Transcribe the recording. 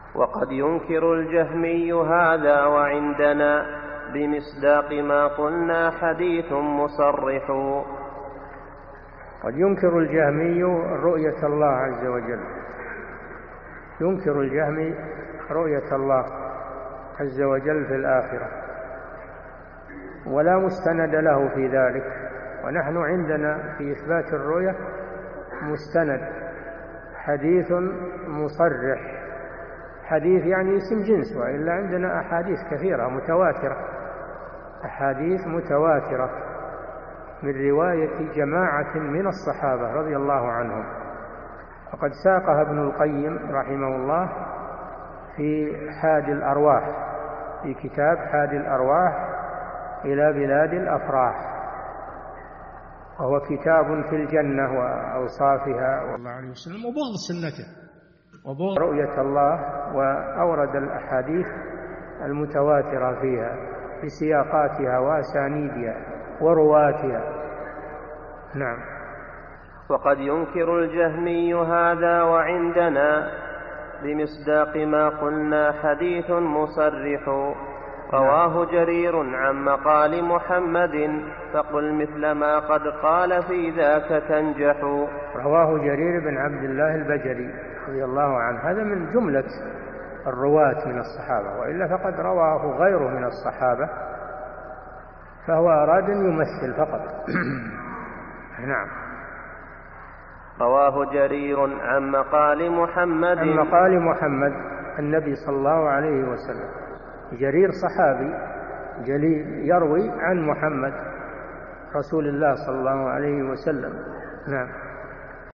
وقد ينكر الجهمي هذا وعندنا بمصداق ما قلنا حديث مصرح. قد ينكر الجهمي رؤية الله عز وجل، ينكر الجهمي رؤية الله عز وجل في الآخرة، ولا مستند له في ذلك. ونحن عندنا في إثبات الرؤية مستند، حديث مصرح. حديث يعني اسم جنس، وإلا عندنا أحاديث كثيرة متواترة، أحاديث متواترة من رواية جماعة من الصحابة رضي الله عنهم، وقد ساقها ابن القيم رحمه الله في حاد الأرواح، في كتاب حاد الأرواح إلى بلاد الأفراح، وهو كتاب في الجنة وأوصافها والله عليه وسلم وبغض سنته وبغض رؤية الله، وأورد الأحاديث المتواترة فيها بسياقاتها وأسانيدها ورواتها. نعم. وقد ينكر الجهمي هذا وعندنا بمصداق ما قلنا حديث مصرح. رواه جرير عن مقال محمد فقل مثل ما قد قال في ذاك تنجح. رواه جرير بن عبد الله البجلي رضي الله عنه، هذا من جملة الرواة من الصحابة، وإلا فقد رواه غيره من الصحابة، فهو أراد أن يمثل فقط. نعم. رواه جرير عن مقال محمد، عن مقال محمد النبي صلى الله عليه وسلم. جرير صحابي جليل يروي عن محمد رسول الله صلى الله عليه وسلم. نعم.